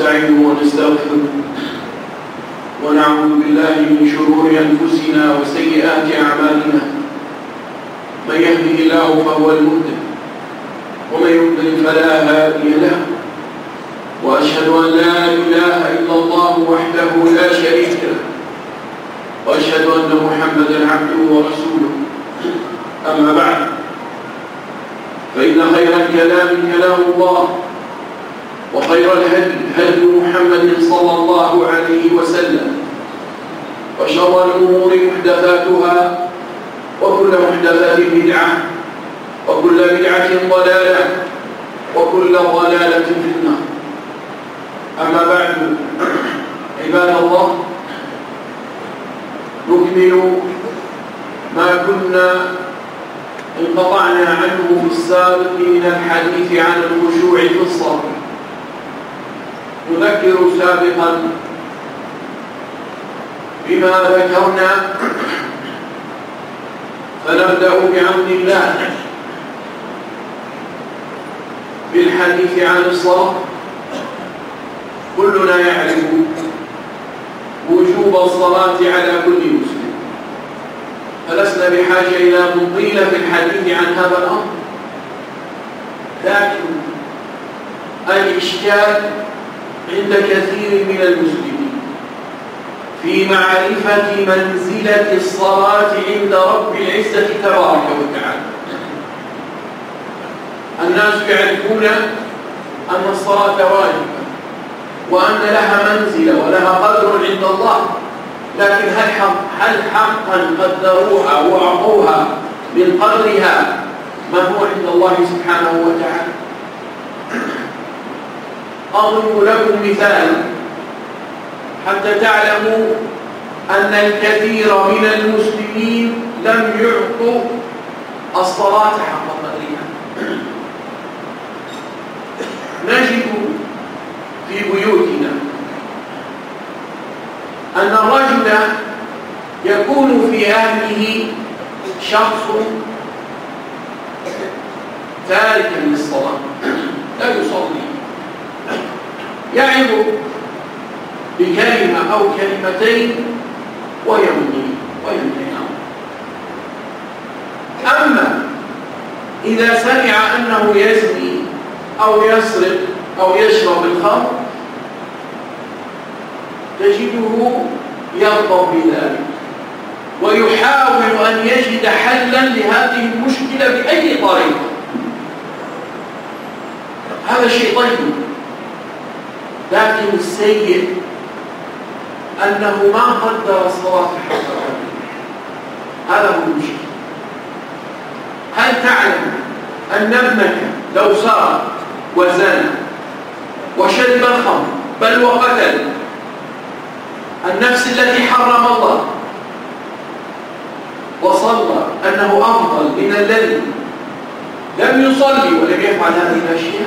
ونستعينه ونستغفره ونعوذ بالله من شرور أنفسنا وسيئات أعمالنا. من يهده الله فهو المهتد ومن يضلل فلا هادي له، وأشهد أن لا إله إلا الله وحده لا شريك له، وأشهد أن محمدا عبده ورسوله. أما بعد، فإن خير الكلام كلام الله، وخير الهدي هدي محمد صلى الله عليه وسلم، وشر الأمور محدثاتها، وكل محدثات بدعة، وكل بدعة ضلالة، وكل ضلالة في النار. أما بعد، عباد الله، نكمل ما كنا انقطعنا عنه في السابق من الحديث عن الخشوع في الصلاة. نذكر سابقا بما ذكرنا، فنبدأ بعون الله بالحديث عن الصلاة. كلنا يعرف وجوب الصلاة على كل مسلم، فلسنا بحاجة إلى مطيل في الحديث عن هذا الأمر، لكن الإشكال عند كثير من المسلمين في معرفة منزلة الصلاة عند رب العزة تبارك وتعالى. الناس يعرفون أن الصلاة واجبة وأن لها منزلة ولها قدر عند الله، لكن هل حقا قدروها وأعطوها من قدرها ما هو عند الله سبحانه وتعالى؟ أضرب لكم مثالا حتى تعلموا أن الكثير من المسلمين لم يعطوا الصلاة حق قدرها. نجد في بيوتنا أن الرجل يكون في أهله شخص تاركا للصلاة، لا يصلي، يعظ بكلمة أو كلمتين ويمضي وينتهي. أما إذا سمع أنه يزني أو يسرق أو يشرب الخمر تجده يغضب بذلك ويحاول أن يجد حلا لهذه المشكلة بأي طريقة. هذا شيء طيب، لكن السيء أنه ما قدر الصلاة حق قدرها. هذا هو المشكلة. هل تعلم أن ابنك لو سرق وزنى وشرب الخمر بل وقتل النفس التي حرم الله وصلى أنه أفضل من الذي لم يصلي ولم يفعل هذه الأشياء؟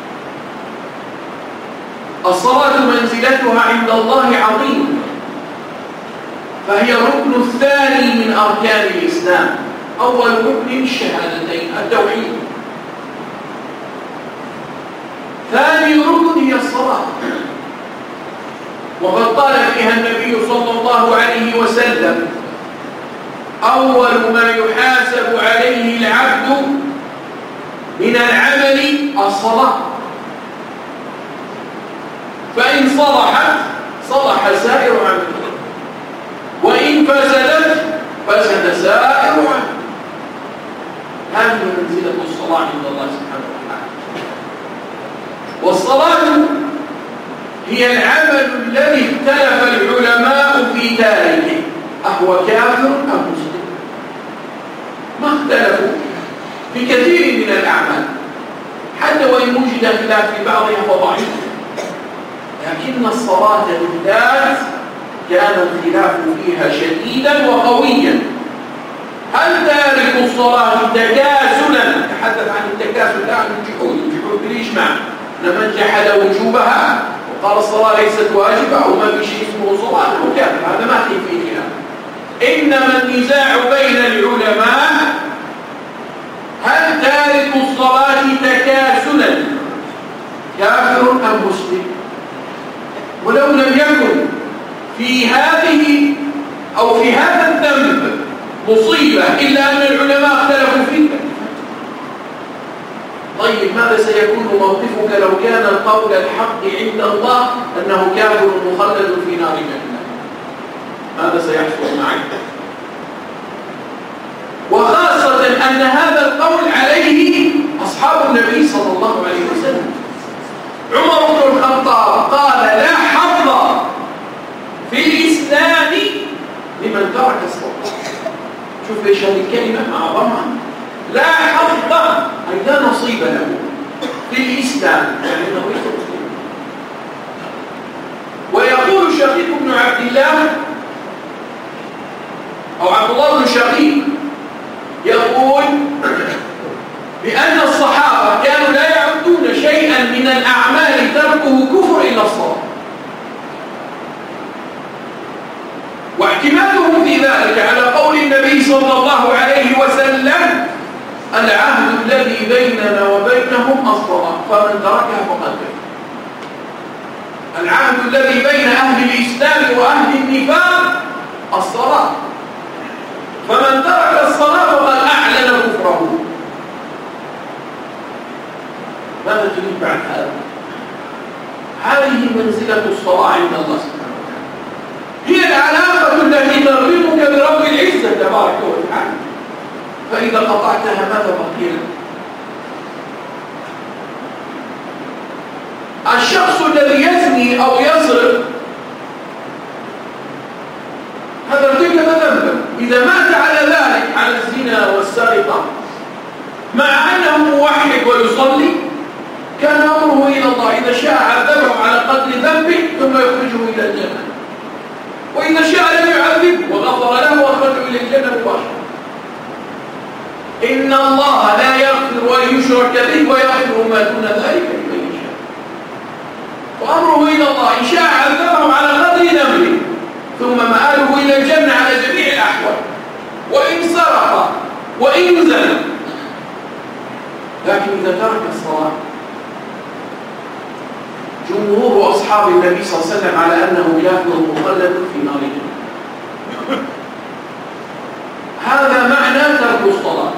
الصلاة منزلتها عند الله عظيمة، فهي الركن الثاني من أركان الإسلام. أول ركن الشهادتين التوحيد، ثاني ركن هي الصلاة، وقد قال فيها النبي صلى الله عليه وسلم: أول ما يحاسب عليه العبد من العمل الصلاة، فإن صلحت صلح سائر عمله، وإن فسدت فسد سائر عمله. هذه منزلة الصلاة عند الله سبحانه وتعالى. والصلاة هي العمل الذي اختلف العلماء في تاركه، أهو كافر أم مسلم؟ ما اختلفوا في كثير من الأعمال، حتى وإن وجد خلاف في بعضها فضعيف، لكن الصلاة بالذات كان الخلاف فيها شديدا وقويا. هل تارك الصلاة تكاسلا؟ نتحدث عن التكاسل لا عن الجحود بالإجماع، من جحد وجوبها وقال الصلاة ليست واجبة أو ما في شيء اسمه صلاة وكافر، هذا ما فيه خلاف. إنما النزاع بين العلماء هل تارك الصلاة تكاسلا كافر أم مسلم؟ ولو لم يكن في هذه أو في هذا الذنب مصيبة إلا أن العلماء اختلفوا فيه. طيب ماذا سيكون موقفك لو كان القول الحق عند الله أنه كافر مخلد في نار جهنم؟ ماذا سيحصل معك؟ وخاصة أن هذا القول عليه أصحاب النبي صلى الله عليه وسلم. عمر بن الخطاب قال لا حظ في الإسلام لمن ترك الصلاة. شوف ايش هذه الكلمة مع ضمها، لا حظ أي لا نصيب له في الإسلام، يعني أنه ليس مسلما. ويقول شقيق بن عبد الله أو عبد الله بن شقيق يقول بأن الصحابة كانوا لا يعدون شيئا من الأعمال تركه كفر إلا الصلاة، واعتمادهم في ذلك على قول النبي صلى الله عليه وسلم العهد الذي بيننا وبينهم الصلاة فمن تركها فقد كفر. العهد الذي بين أهل الإسلام وأهل النفاق الصلاة، فمن ترك الصلاة فقد أعلن كفره. ماذا تريد بعد هذا؟ هذه منزلة الصلاة عند الله سبحانه وتعالى، هي العلاقة التي تربطك برب العزة تبارك وتعالى، فإذا قطعتها ماذا بقي لك؟ الشخص الذي يزني أو يسرق هذا ارتكب ذنبا، إذا مات على ذلك على الزنا والسرقة مع أنه موحد ويصلي كان أمره إلى الله، إذا شاء عذبه على قدر ذنبه ثم يخرجه إلى الجنة، وإذا شاء لم يعذبه وغفر له وأخرجه إلى الجنة مباشرة. إن الله لا يغفر أن يشرك به ويغفر ما دون ذلك لمن يشاء، وأمره إلى الله، إن شاء عذبه على قدر ذنبه ثم مآله إلى الجنة على جميع الأحوال، وإن سرق وإن زنى. لكن إذا ترك الصلاة جمهور أصحاب النبي صلى الله عليه وسلم على أنه كافر مخلد في نار جهنم. هذا معنى ترك الصلاة.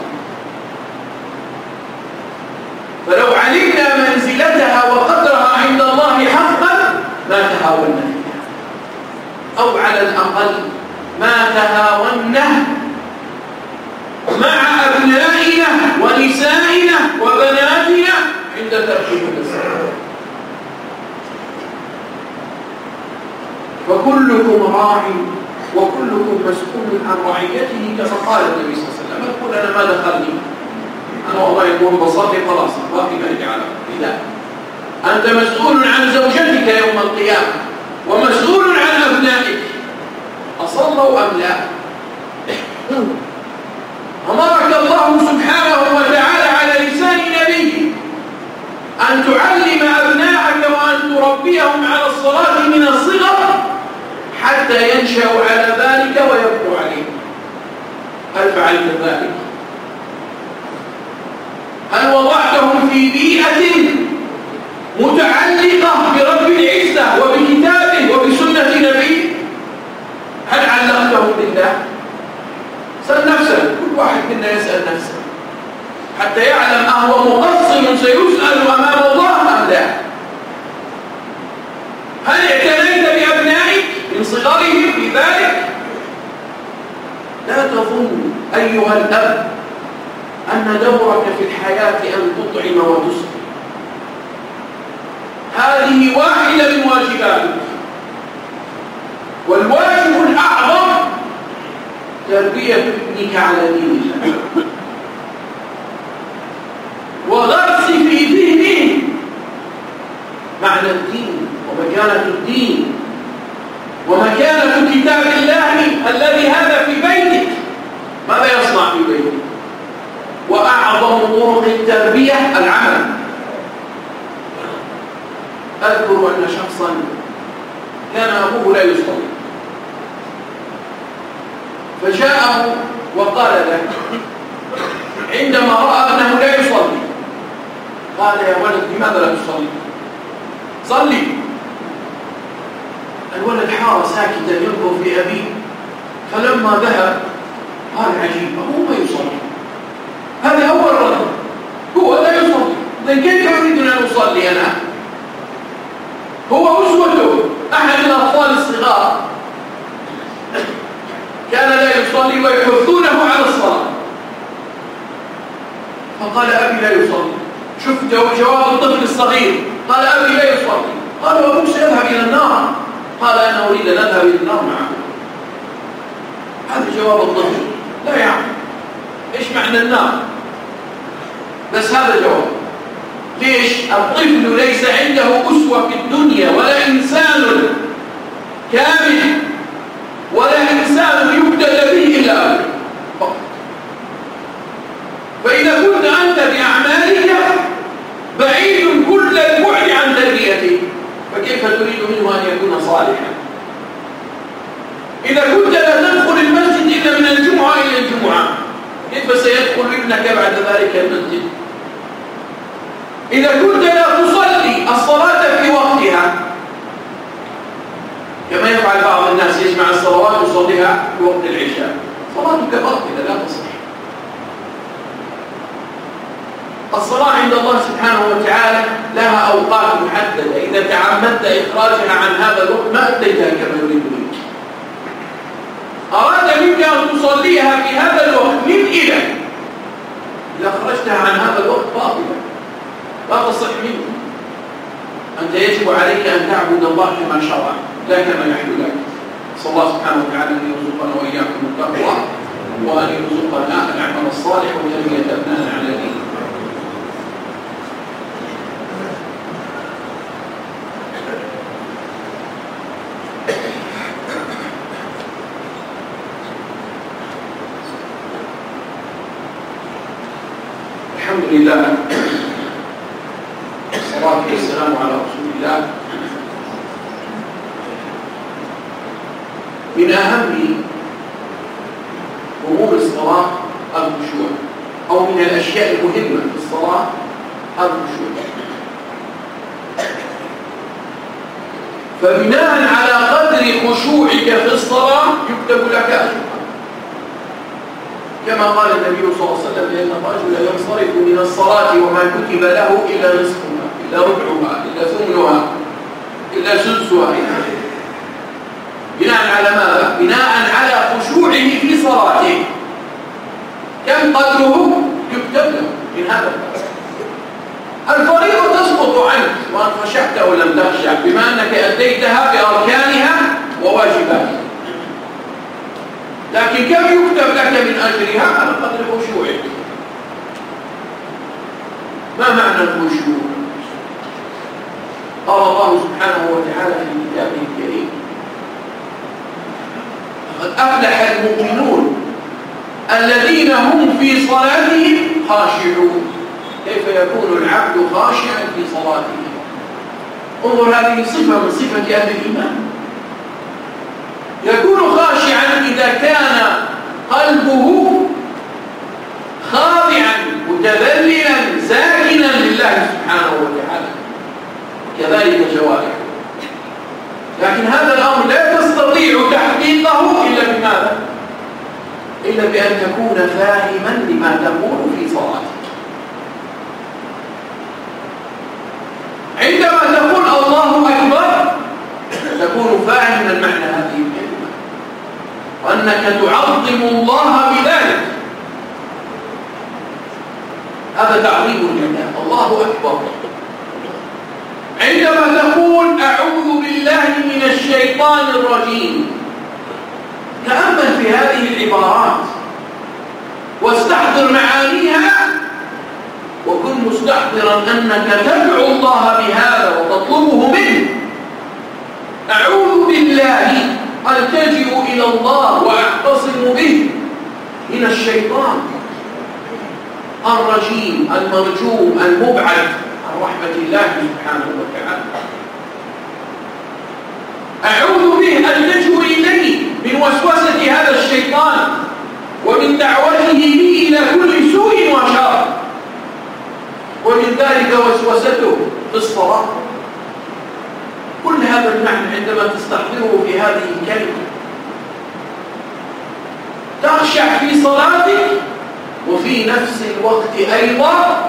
فلو علمنا منزلتها وقدرها عند الله حقا ما تهاونا فيها، أو على الأقل ما تهاونا مع أبنائنا ونسائنا وبناتنا عند تركهم الصلاة. فكلكم راع وكلكم مسؤول عن رعيته كما قال النبي صلى الله عليه وسلم. يقول أنا ما دخلني، أنا والله يقول بصلي خلاص باقي ما لي علاقة. لا، أنت مسؤول عن زوجتك يوم القيامة ومسؤول عن أبنائك أصلوا أم لا. أمرك الله سبحانه وتعالى على لسان نبيه أن تعلم أبنائك وأن تربيهم على الصلاة من الصغر حتى ينشأوا على ذلك ويبقوا عليه. هل فعلت ذلك؟ هل وضعتهم في بيئة متعلقة برب العزة وبكتابه وبسنة نبيه؟ هل علقتهم بالله؟ سأل نفسك، كل واحد منا يسأل نفسه حتى يعلم أهو مقصر سيسأل أمام الله أم لا. هل اعتنيت بأبنائك من صغرهم في ذلك؟ لا تظن أيها الأب أن دورك في الحياة أن تطعم وتسقي، هذه واحدة من واجباتك، والواجب الأعظم تربية ابنك على دين الله وغرس في ذهنه معنى الدين ومكانة الدين ومكانة كتاب الله الذي هذا في بيتك. ماذا يصنع في بيتك؟ وأعظم طرق التربية العمل. أذكر أن شخصا كان أبوه لا يصلي، فجاءه وقال له عندما رأى ابنه لا يصلي قال يا ولد لماذا لا تصلي؟ صلي. الحارة ساكتا ينظر في أبيه، فلما ذهب قال عجيب، هو ما يصلي. هذا أول رجل، هو لا يصلي، إذن كيف يريدون أن أصلي أنا؟ هو أسوته أحد الأطفال الصغار كان لا يصلي ويحثونه على الصلاة، فقال أبي لا يصلي. شوف جواب الطفل الصغير، قال أبي لا يصلي. قال أبوك سيذهب إلى النار. قال أنا أريد أن أذهب إلى النار معه. هذا جواب الطفل، لا يعلم إيش معنى النار، بس هذا جواب. ليش؟ الطفل ليس عنده أسوة في الدنيا، ولا إنسان كامل، ولا إنسان يبتلى به إلا أبوه فقط. فإذا كنت أنت بأعمالك بعيد كل البعد عن تربيته، فكيف تريد منه أن يكون صالحا؟ إذا كنت لا تدخل المسجد إلا من الجمعة إلى الجمعة، كيف سيدخل ابنك بعد ذلك المسجد؟ إذا كنت لا تصلي الصلاة في وقتها، كما يفعل بعض الناس، يجمع الصلوات ويصليها في وقت العشاء، صلاتك باطلة لا تصح. الصلاة عند الله سبحانه وتعالى لها أوقات محددة، إذا تعمدت إخراجها عن هذا الوقت ما أديتها كما يريد منك. أراد منك أن تصليها في هذا الوقت من إلى، إذا خرجتها عن هذا الوقت باطلة لا تصح منه. أنت يجب عليك أن تعبد الله كما شرع لا كما يحلو لك. صلى الله سبحانه وتعالى أن يرزقنا وإياكم التقوى، وأن يرزقنا العمل الصالح وتربية أبنائنا على دينه. الحمد لله، والصلاة والسلام على رسول الله. من أهم أمور الصلاة الخشوع، أو من الأشياء المهمة في الصلاة الخشوع. فبناء على قدر خشوعك في الصلاة يكتب لك أجر، كما قال النبي صلى الله عليه وسلم: لأن الرجل ينصرف من الصلاة وما كتب له إلا نصفها، إلا ربعها، إلا ثمنها، إلا سدسها. بناء على ماذا؟ بناء على خشوعه في صلاته، كم قدره يكتب له من هذا الباب. الفريضة تسقط عنك وأن خشعت أو لم تخشع، بما أنك أديتها بأركانها وواجباتها، لكن كم يكتب لك من أجرها على قدر خشوعك. ما معنى الخشوع؟ قال الله سبحانه وتعالى في كتابه الكريم: قد أفلح المؤمنون الذين هم في صلاتهم خاشعون. كيف يكون العبد خاشعا في صلاته؟ انظر، هذه صفة من صفة أهل الإيمان. يكون خاشعا إذا كان قلبه خاضعا متذللا ساكنا لله سبحانه وتعالى، كذلك جوارحه. لكن هذا الأمر لا تستطيع تحقيقه إلا بماذا؟ إلا بأن تكون فاهما لما تقول في صلاتك. عندما تقول الله أكبر تكون فاهما معنى هذه الكلمة، وأنك تعظم الله بذلك. هذا تعظيم لله، الله أكبر. عندما تقول أعوذ بالله من الشيطان الرجيم، تأمل في هذه العبارات واستحضر معانيها، وكن مستحضرا أنك تدعو الله بهذا وتطلبه منه. أعوذ بالله، ألتجئ إلى الله وأعتصم به من الشيطان الرجيم المرجوم المبعد عن رحمة الله سبحانه وتعالى. أعوذ به، ألتجئ إليه من وسوسة هذا الشيطان ومن دعوته لي إلى كل سوء وشر، ومن ذلك وسوسته في الصلاة. كل هذا المعنى عندما تستحضره في هذه في صلاتك وفي نفس الوقت أيضا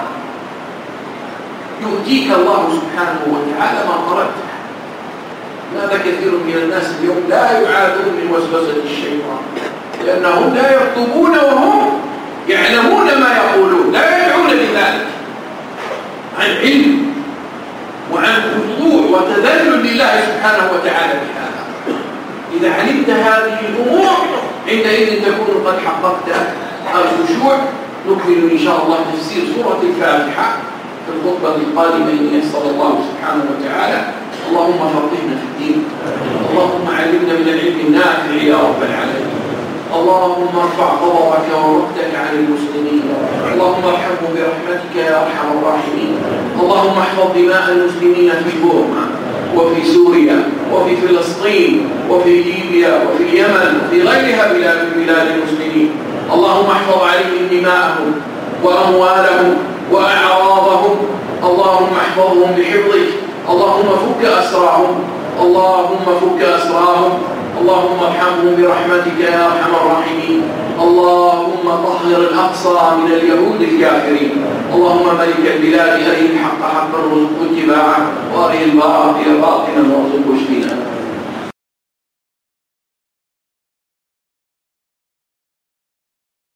يؤتيك الله سبحانه وتعالى ما طلبته. ماذا كثير من الناس اليوم لا يعادون من وسوسة الشيطان، لأنهم لا يكتبون وهم يعلمون ما يقولون، لا يدعون لذلك عن علم وعن خضوع وتذلل لله سبحانه وتعالى بهذا. إذا علمت هذه الأمور عندئذ تكون قد حققت الخشوع. نكمل إن شاء الله تفسير سورة الفاتحة في الخطبة القادمة إن يسر الله سبحانه وتعالى. اللهم فقهنا في الدين، اللهم علمنا من العلم النافع يا رب العالمين. اللهم ارفع غضبك ومقتك عن المسلمين، اللهم ارحمهم برحمتك يا ارحم الراحمين. اللهم احفظ دماء المسلمين في بورما وفي سوريا وفي فلسطين وفي ليبيا وفي اليمن وفي غيرها من بلاد المسلمين. اللهم احفظ عليهم دماءهم واموالهم واعراضهم. اللهم احفظهم بحفظك. اللهم فك اسراهم، اللهم فك اسراهم. اللهم ارحمهم برحمتك يا ارحم الراحمين. اللهم طهر الاقصى من اليهود الكافرين. اللهم ملك البلاد ارنا الحق حقا وارزقنا اتباعه، وارنا الباطل باطلا وارزقنا اجتنابه.